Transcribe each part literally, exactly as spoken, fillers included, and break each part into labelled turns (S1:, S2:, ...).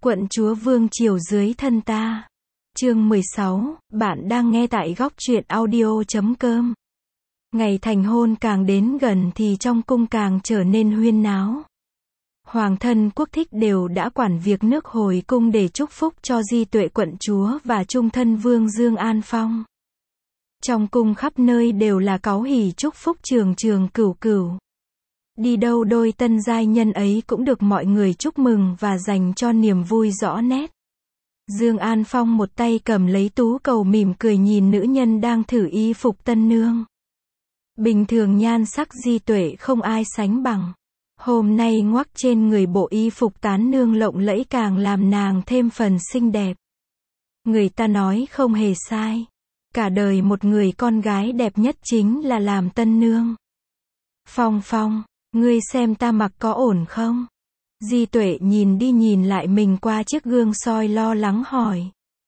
S1: Quận chúa vương triều dưới thân ta. Chương mười sáu, bạn đang nghe tại góc truyện audio chấm com. Ngày thành hôn càng đến gần thì trong cung càng trở nên huyên náo. Hoàng thân quốc thích đều đã quản việc nước hồi cung để chúc phúc cho Di Tuệ quận chúa và trung thân vương Dương An Phong. Trong cung khắp nơi đều là cáu hỉ chúc phúc trường trường cửu cửu. Đi đâu đôi tân giai nhân ấy cũng được mọi người chúc mừng và dành cho niềm vui rõ nét. Dương An Phong một tay cầm lấy tú cầu mỉm cười nhìn nữ nhân đang thử y phục tân nương. Bình thường nhan sắc Di Tuệ không ai sánh bằng. Hôm nay ngoắc trên người bộ y phục tán nương lộng lẫy càng làm nàng thêm phần xinh đẹp. Người ta nói không hề sai. Cả đời một người con gái đẹp nhất chính là làm tân nương. Phong Phong, ngươi xem ta mặc có ổn không? Di Tuệ nhìn đi nhìn lại mình qua chiếc gương soi lo lắng hỏi.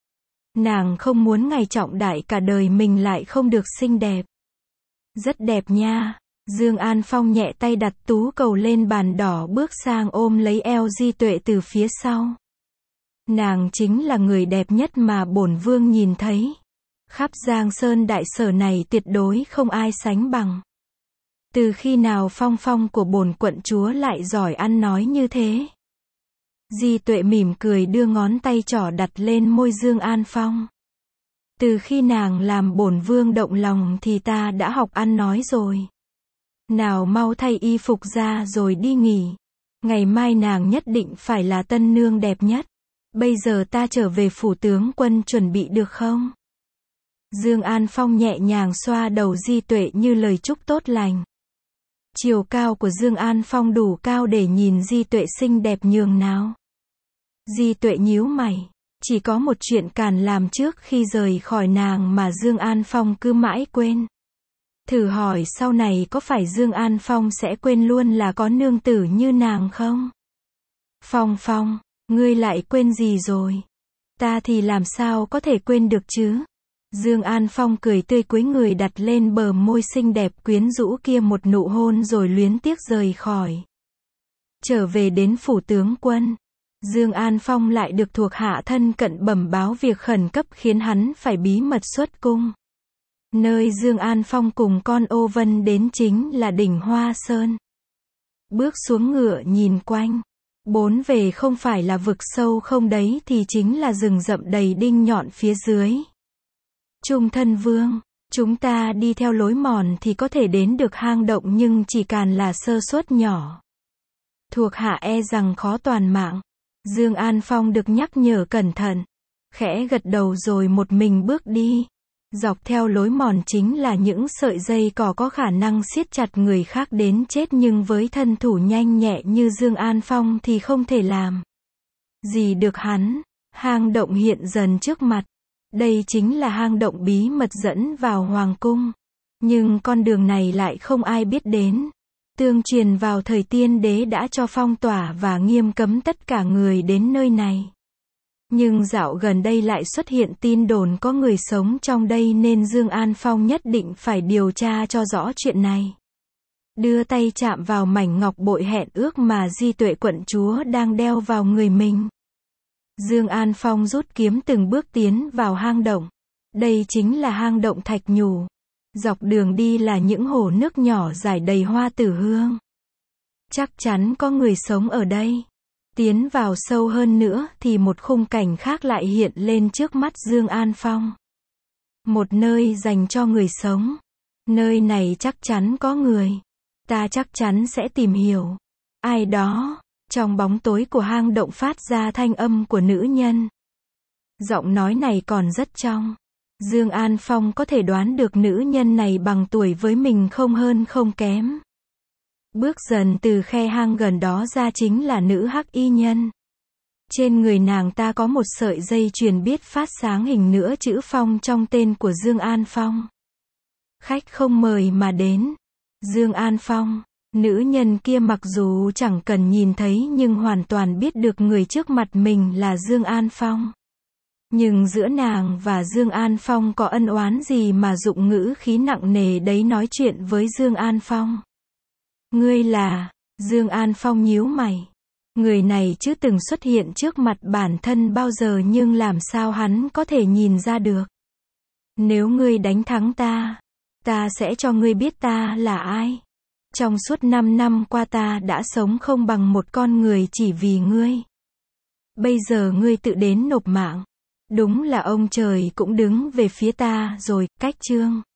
S1: Nàng không muốn ngày trọng đại cả đời mình lại không được xinh đẹp. Rất đẹp nha. Dương An Phong nhẹ tay đặt tú cầu lên bàn đỏ bước sang ôm lấy eo Di Tuệ từ phía sau. Nàng chính là người đẹp nhất mà bổn vương nhìn thấy. Khắp Giang Sơn đại sở này tuyệt đối không ai sánh bằng. Từ khi nào Phong Phong của bổn quận chúa lại giỏi ăn nói như thế? Di Tuệ mỉm cười đưa ngón tay trỏ đặt lên môi Dương An Phong. Từ khi nàng làm bổn vương động lòng thì ta đã học ăn nói rồi. Nào mau thay y phục ra rồi đi nghỉ. Ngày mai nàng nhất định phải là tân nương đẹp nhất. Bây giờ ta trở về phủ tướng quân chuẩn bị được không? Dương An Phong nhẹ nhàng xoa đầu Di Tuệ như lời chúc tốt lành. Chiều cao của Dương An Phong đủ cao để nhìn Di Tuệ xinh đẹp nhường nào. Di Tuệ nhíu mày. Chỉ có một chuyện càn làm trước khi rời khỏi nàng mà Dương An Phong cứ mãi quên. Thử hỏi sau này có phải Dương An Phong sẽ quên luôn là có nương tử như nàng không? Phong Phong, ngươi lại quên gì rồi? Ta thì làm sao có thể quên được chứ? Dương An Phong cười tươi cúi người đặt lên bờ môi xinh đẹp quyến rũ kia một nụ hôn rồi luyến tiếc rời khỏi. Trở về đến phủ tướng quân, Dương An Phong lại được thuộc hạ thân cận bẩm báo việc khẩn cấp khiến hắn phải bí mật xuất cung. Nơi Dương An Phong cùng con Ô Vân đến chính là đỉnh Hoa Sơn. Bước xuống ngựa nhìn quanh, bốn về không phải là vực sâu không đấy thì chính là rừng rậm đầy đinh nhọn phía dưới. Trung thân vương, chúng ta đi theo lối mòn thì có thể đến được hang động nhưng chỉ càn là sơ suất nhỏ. Thuộc hạ e rằng khó toàn mạng. Dương An Phong được nhắc nhở cẩn thận. Khẽ gật đầu rồi một mình bước đi. Dọc theo lối mòn chính là những sợi dây cỏ có khả năng siết chặt người khác đến chết nhưng với thân thủ nhanh nhẹ như Dương An Phong thì không thể làm gì được hắn. Hang động hiện dần trước mặt. Đây chính là hang động bí mật dẫn vào hoàng cung. Nhưng con đường này lại không ai biết đến. Tương truyền vào thời tiên đế đã cho phong tỏa và nghiêm cấm tất cả người đến nơi này. Nhưng dạo gần đây lại xuất hiện tin đồn có người sống trong đây nên Dương An Phong nhất định phải điều tra cho rõ chuyện này. Đưa tay chạm vào mảnh ngọc bội hẹn ước mà Di Tuệ quận chúa đang đeo vào người mình. Dương An Phong rút kiếm từng bước tiến vào hang động. Đây chính là hang động thạch nhù. Dọc đường đi là những hồ nước nhỏ rải đầy hoa tử hương. Chắc chắn có người sống ở đây. Tiến vào sâu hơn nữa thì một khung cảnh khác lại hiện lên trước mắt Dương An Phong. Một nơi dành cho người sống. Nơi này chắc chắn có người. Ta chắc chắn sẽ tìm hiểu. Ai đó. Trong bóng tối của hang động phát ra thanh âm của nữ nhân. Giọng nói này còn rất trong. Dương An Phong có thể đoán được nữ nhân này bằng tuổi với mình không hơn không kém. Bước dần từ khe hang gần đó ra chính là nữ hắc y nhân. Trên người nàng ta có một sợi dây chuyền biết phát sáng hình nữa chữ Phong trong tên của Dương An Phong. Khách không mời mà đến. Dương An Phong. Nữ nhân kia mặc dù chẳng cần nhìn thấy nhưng hoàn toàn biết được người trước mặt mình là Dương An Phong. Nhưng giữa nàng và Dương An Phong có ân oán gì mà dụng ngữ khí nặng nề đấy nói chuyện với Dương An Phong? Ngươi là... Dương An Phong nhíu mày. Người này chưa từng xuất hiện trước mặt bản thân bao giờ nhưng làm sao hắn có thể nhìn ra được. Nếu ngươi đánh thắng ta, ta sẽ cho ngươi biết ta là ai. Trong suốt năm năm qua ta đã sống không bằng một con người chỉ vì ngươi. Bây giờ ngươi tự đến nộp mạng. Đúng là ông trời cũng đứng về phía ta rồi, cách chương.